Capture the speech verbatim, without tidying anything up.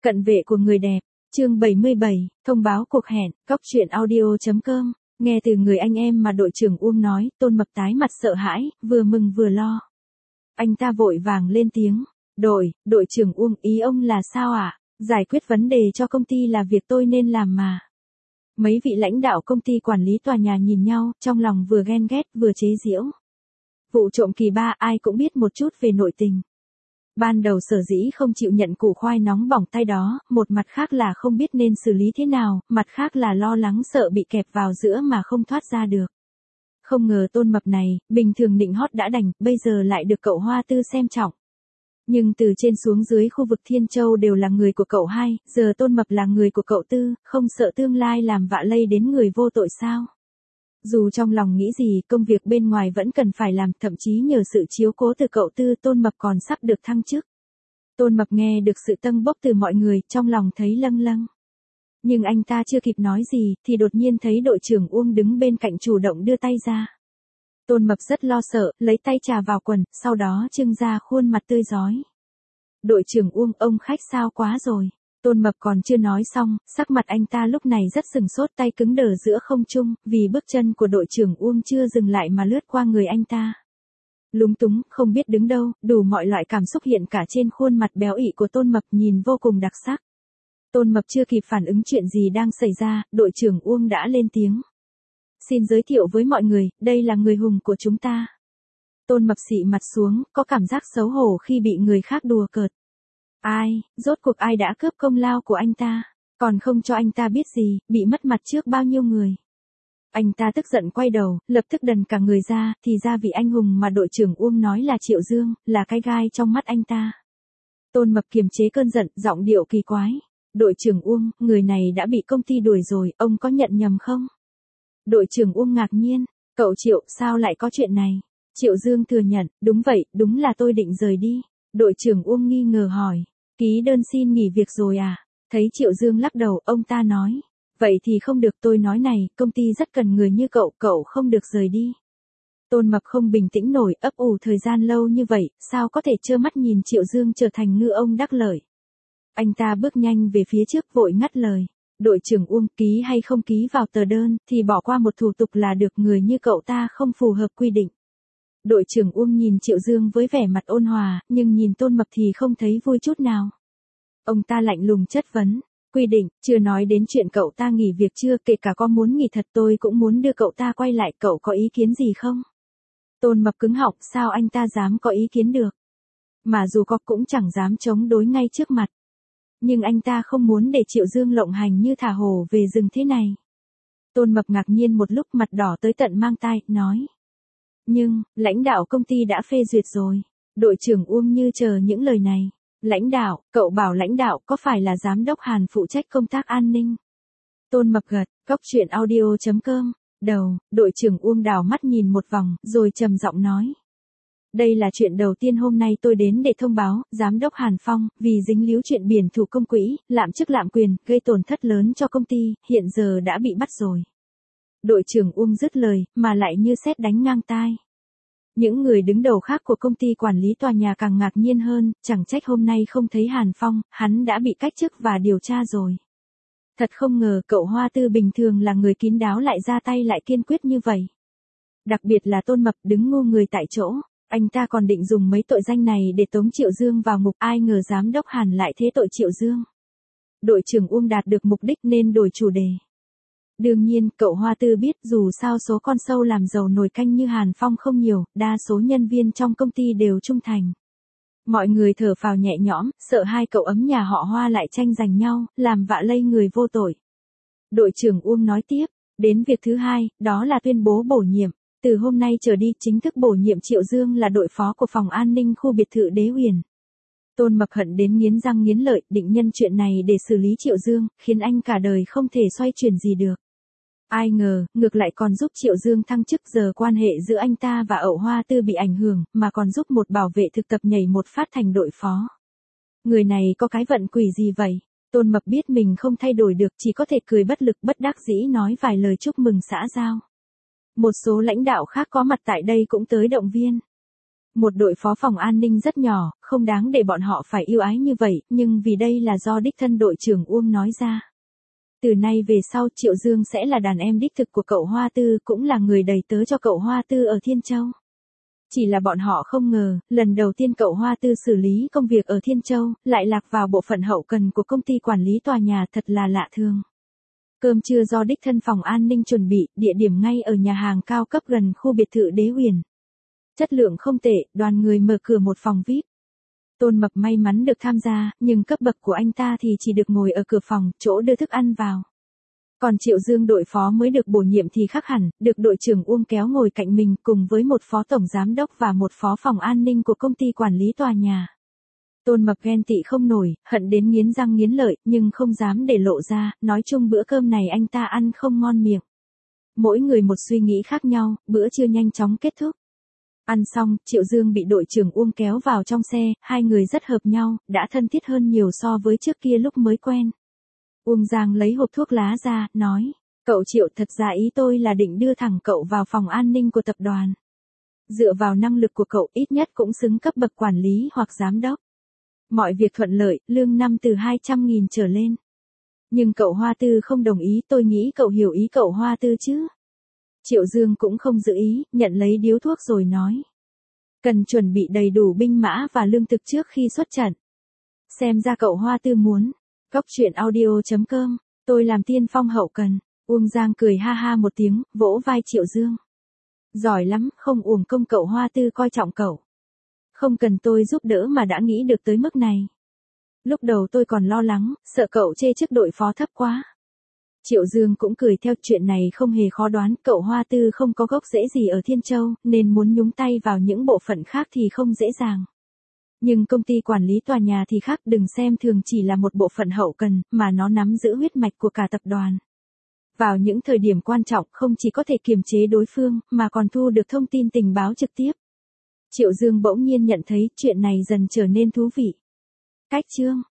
Cận vệ của người đẹp, chương bảy mươi bảy, thông báo cuộc hẹn, cóc truyện audio chấm com, nghe từ người anh em mà đội trưởng Uông nói, Tôn Mập tái mặt sợ hãi, vừa mừng vừa lo. Anh ta vội vàng lên tiếng, đội, đội trưởng Uông, ý ông là sao ạ? À? Giải quyết vấn đề cho công ty là việc tôi nên làm mà. Mấy vị lãnh đạo công ty quản lý tòa nhà nhìn nhau, trong lòng vừa ghen ghét vừa chế giễu. Vụ trộm kỳ ba ai cũng biết một chút về nội tình. Ban đầu sở dĩ không chịu nhận củ khoai nóng bỏng tay đó, một mặt khác là không biết nên xử lý thế nào, mặt khác là lo lắng sợ bị kẹp vào giữa mà không thoát ra được. Không ngờ Tôn Mập này, bình thường nịnh hót đã đành, bây giờ lại được cậu Hoa Tư xem trọng. Nhưng từ trên xuống dưới khu vực Thiên Châu đều là người của cậu hai, giờ Tôn Mập là người của cậu Tư, không sợ tương lai làm vạ lây đến người vô tội sao? Dù trong lòng nghĩ gì, công việc bên ngoài vẫn cần phải làm, thậm chí nhờ sự chiếu cố từ cậu Tư, Tôn Mập còn sắp được thăng chức. Tôn Mập nghe được sự tâng bốc từ mọi người, trong lòng thấy lâng lâng. Nhưng anh ta chưa kịp nói gì, thì đột nhiên thấy đội trưởng Uông đứng bên cạnh chủ động đưa tay ra. Tôn Mập rất lo sợ, lấy tay chà vào quần, sau đó trưng ra khuôn mặt tươi rói. Đội trưởng Uông, ông khách sao quá rồi. Tôn Mập còn chưa nói xong, sắc mặt anh ta lúc này rất sừng sốt, tay cứng đờ giữa không trung, vì bước chân của đội trưởng Uông chưa dừng lại mà lướt qua người anh ta. Lúng túng, không biết đứng đâu, đủ mọi loại cảm xúc hiện cả trên khuôn mặt béo ị của Tôn Mập, nhìn vô cùng đặc sắc. Tôn Mập chưa kịp phản ứng chuyện gì đang xảy ra, đội trưởng Uông đã lên tiếng. Xin giới thiệu với mọi người, đây là người hùng của chúng ta. Tôn Mập xị mặt xuống, có cảm giác xấu hổ khi bị người khác đùa cợt. Ai, rốt cuộc ai đã cướp công lao của anh ta, còn không cho anh ta biết gì, bị mất mặt trước bao nhiêu người. Anh ta tức giận quay đầu, lập tức đần cả người ra, thì ra vị anh hùng mà đội trưởng Uông nói là Triệu Dương, là cái gai trong mắt anh ta. Tôn Mập kiềm chế cơn giận, giọng điệu kỳ quái. Đội trưởng Uông, người này đã bị công ty đuổi rồi, ông có nhận nhầm không? Đội trưởng Uông ngạc nhiên, cậu Triệu, sao lại có chuyện này? Triệu Dương thừa nhận, đúng vậy, đúng là tôi định rời đi. Đội trưởng Uông nghi ngờ hỏi, ký đơn xin nghỉ việc rồi à? Thấy Triệu Dương lắc đầu, ông ta nói, vậy thì không được, tôi nói này, công ty rất cần người như cậu, cậu không được rời đi. Tôn Mập không bình tĩnh nổi, ấp ủ thời gian lâu như vậy, sao có thể trơ mắt nhìn Triệu Dương trở thành ngư ông đắc lợi. Anh ta bước nhanh về phía trước vội ngắt lời. Đội trưởng Uông, ký hay không ký vào tờ đơn, thì bỏ qua một thủ tục là được, người như cậu ta không phù hợp quy định. Đội trưởng Uông nhìn Triệu Dương với vẻ mặt ôn hòa, nhưng nhìn Tôn Mập thì không thấy vui chút nào. Ông ta lạnh lùng chất vấn, quy định, chưa nói đến chuyện cậu ta nghỉ việc chưa, kể cả có muốn nghỉ thật tôi cũng muốn đưa cậu ta quay lại, cậu có ý kiến gì không? Tôn Mập cứng họng, sao anh ta dám có ý kiến được? Mà dù có cũng chẳng dám chống đối ngay trước mặt. Nhưng anh ta không muốn để Triệu Dương lộng hành như thả hổ về rừng thế này. Tôn Mập ngạc nhiên một lúc, mặt đỏ tới tận mang tai, nói. Nhưng, lãnh đạo công ty đã phê duyệt rồi. Đội trưởng Uông như chờ những lời này. Lãnh đạo, cậu bảo lãnh đạo có phải là giám đốc Hàn phụ trách công tác an ninh? Tôn Mập gật, cóc truyện audio chấm com, đầu, đội trưởng Uông đảo mắt nhìn một vòng, rồi trầm giọng nói. Đây là chuyện đầu tiên hôm nay tôi đến để thông báo, giám đốc Hàn Phong, vì dính líu chuyện biển thủ công quỹ, lạm chức lạm quyền, gây tổn thất lớn cho công ty, hiện giờ đã bị bắt rồi. Đội trưởng Uông dứt lời, mà lại như sét đánh ngang tai. Những người đứng đầu khác của công ty quản lý tòa nhà càng ngạc nhiên hơn, chẳng trách hôm nay không thấy Hàn Phong, hắn đã bị cách chức và điều tra rồi. Thật không ngờ cậu Hoa Tư bình thường là người kín đáo lại ra tay lại kiên quyết như vậy. Đặc biệt là Tôn Mập đứng ngu người tại chỗ. Anh ta còn định dùng mấy tội danh này để tống Triệu Dương vào ngục, ai ngờ giám đốc Hàn lại thế tội Triệu Dương. Đội trưởng Uông đạt được mục đích nên đổi chủ đề. Đương nhiên, cậu Hoa Tư biết dù sao số con sâu làm giàu nồi canh như Hàn Phong không nhiều, đa số nhân viên trong công ty đều trung thành. Mọi người thở phào nhẹ nhõm, sợ hai cậu ấm nhà họ Hoa lại tranh giành nhau, làm vạ lây người vô tội. Đội trưởng Uông nói tiếp, đến việc thứ hai, đó là tuyên bố bổ nhiệm. Từ hôm nay trở đi chính thức bổ nhiệm Triệu Dương là đội phó của phòng an ninh khu biệt thự Đế Huyền. Tôn Mập hận đến nghiến răng nghiến lợi, định nhân chuyện này để xử lý Triệu Dương, khiến anh cả đời không thể xoay chuyển gì được. Ai ngờ, ngược lại còn giúp Triệu Dương thăng chức, giờ quan hệ giữa anh ta và ẩu Hoa Tư bị ảnh hưởng, mà còn giúp một bảo vệ thực tập nhảy một phát thành đội phó. Người này có cái vận quỷ gì vậy? Tôn Mập biết mình không thay đổi được, chỉ có thể cười bất lực bất đắc dĩ nói vài lời chúc mừng xã giao. Một số lãnh đạo khác có mặt tại đây cũng tới động viên. Một đội phó phòng an ninh rất nhỏ, không đáng để bọn họ phải yêu ái như vậy, nhưng vì đây là do đích thân đội trưởng Uông nói ra. Từ nay về sau Triệu Dương sẽ là đàn em đích thực của cậu Hoa Tư, cũng là người đầy tớ cho cậu Hoa Tư ở Thiên Châu. Chỉ là bọn họ không ngờ, lần đầu tiên cậu Hoa Tư xử lý công việc ở Thiên Châu, lại lạc vào bộ phận hậu cần của công ty quản lý tòa nhà, thật là lạ thường. Cơm trưa do đích thân phòng an ninh chuẩn bị, địa điểm ngay ở nhà hàng cao cấp gần khu biệt thự Đế Huyền. Chất lượng không tệ, đoàn người mở cửa một phòng vi ai pi. Tôn Mập may mắn được tham gia, nhưng cấp bậc của anh ta thì chỉ được ngồi ở cửa phòng, chỗ đưa thức ăn vào. Còn Triệu Dương đội phó mới được bổ nhiệm thì khác hẳn, được đội trưởng Uông kéo ngồi cạnh mình cùng với một phó tổng giám đốc và một phó phòng an ninh của công ty quản lý tòa nhà. Tôn Mập ghen tị không nổi, hận đến nghiến răng nghiến lợi, nhưng không dám để lộ ra, nói chung bữa cơm này anh ta ăn không ngon miệng. Mỗi người một suy nghĩ khác nhau, bữa trưa nhanh chóng kết thúc. Ăn xong, Triệu Dương bị đội trưởng Uông kéo vào trong xe, hai người rất hợp nhau, đã thân thiết hơn nhiều so với trước kia lúc mới quen. Uông Giang lấy hộp thuốc lá ra, nói, cậu Triệu, thật ra ý tôi là định đưa thẳng cậu vào phòng an ninh của tập đoàn. Dựa vào năng lực của cậu ít nhất cũng xứng cấp bậc quản lý hoặc giám đốc. Mọi việc thuận lợi, lương năm từ hai trăm nghìn trở lên. Nhưng cậu Hoa Tư không đồng ý, tôi nghĩ cậu hiểu ý cậu Hoa Tư chứ. Triệu Dương cũng không giữ ý, nhận lấy điếu thuốc rồi nói. Cần chuẩn bị đầy đủ binh mã và lương thực trước khi xuất trận. Xem ra cậu Hoa Tư muốn. Cóc truyện audio chấm com, tôi làm tiên phong hậu cần. Uông Giang cười ha ha một tiếng, vỗ vai Triệu Dương. Giỏi lắm, không uổng công cậu Hoa Tư coi trọng cậu. Không cần tôi giúp đỡ mà đã nghĩ được tới mức này. Lúc đầu tôi còn lo lắng, sợ cậu chê chức đội phó thấp quá. Triệu Dương cũng cười theo, chuyện này không hề khó đoán, cậu Hoa Tư không có gốc rễ gì ở Thiên Châu, nên muốn nhúng tay vào những bộ phận khác thì không dễ dàng. Nhưng công ty quản lý tòa nhà thì khác, đừng xem thường chỉ là một bộ phận hậu cần, mà nó nắm giữ huyết mạch của cả tập đoàn. Vào những thời điểm quan trọng không chỉ có thể kiềm chế đối phương, mà còn thu được thông tin tình báo trực tiếp. Triệu Dương bỗng nhiên nhận thấy chuyện này dần trở nên thú vị. Cách chương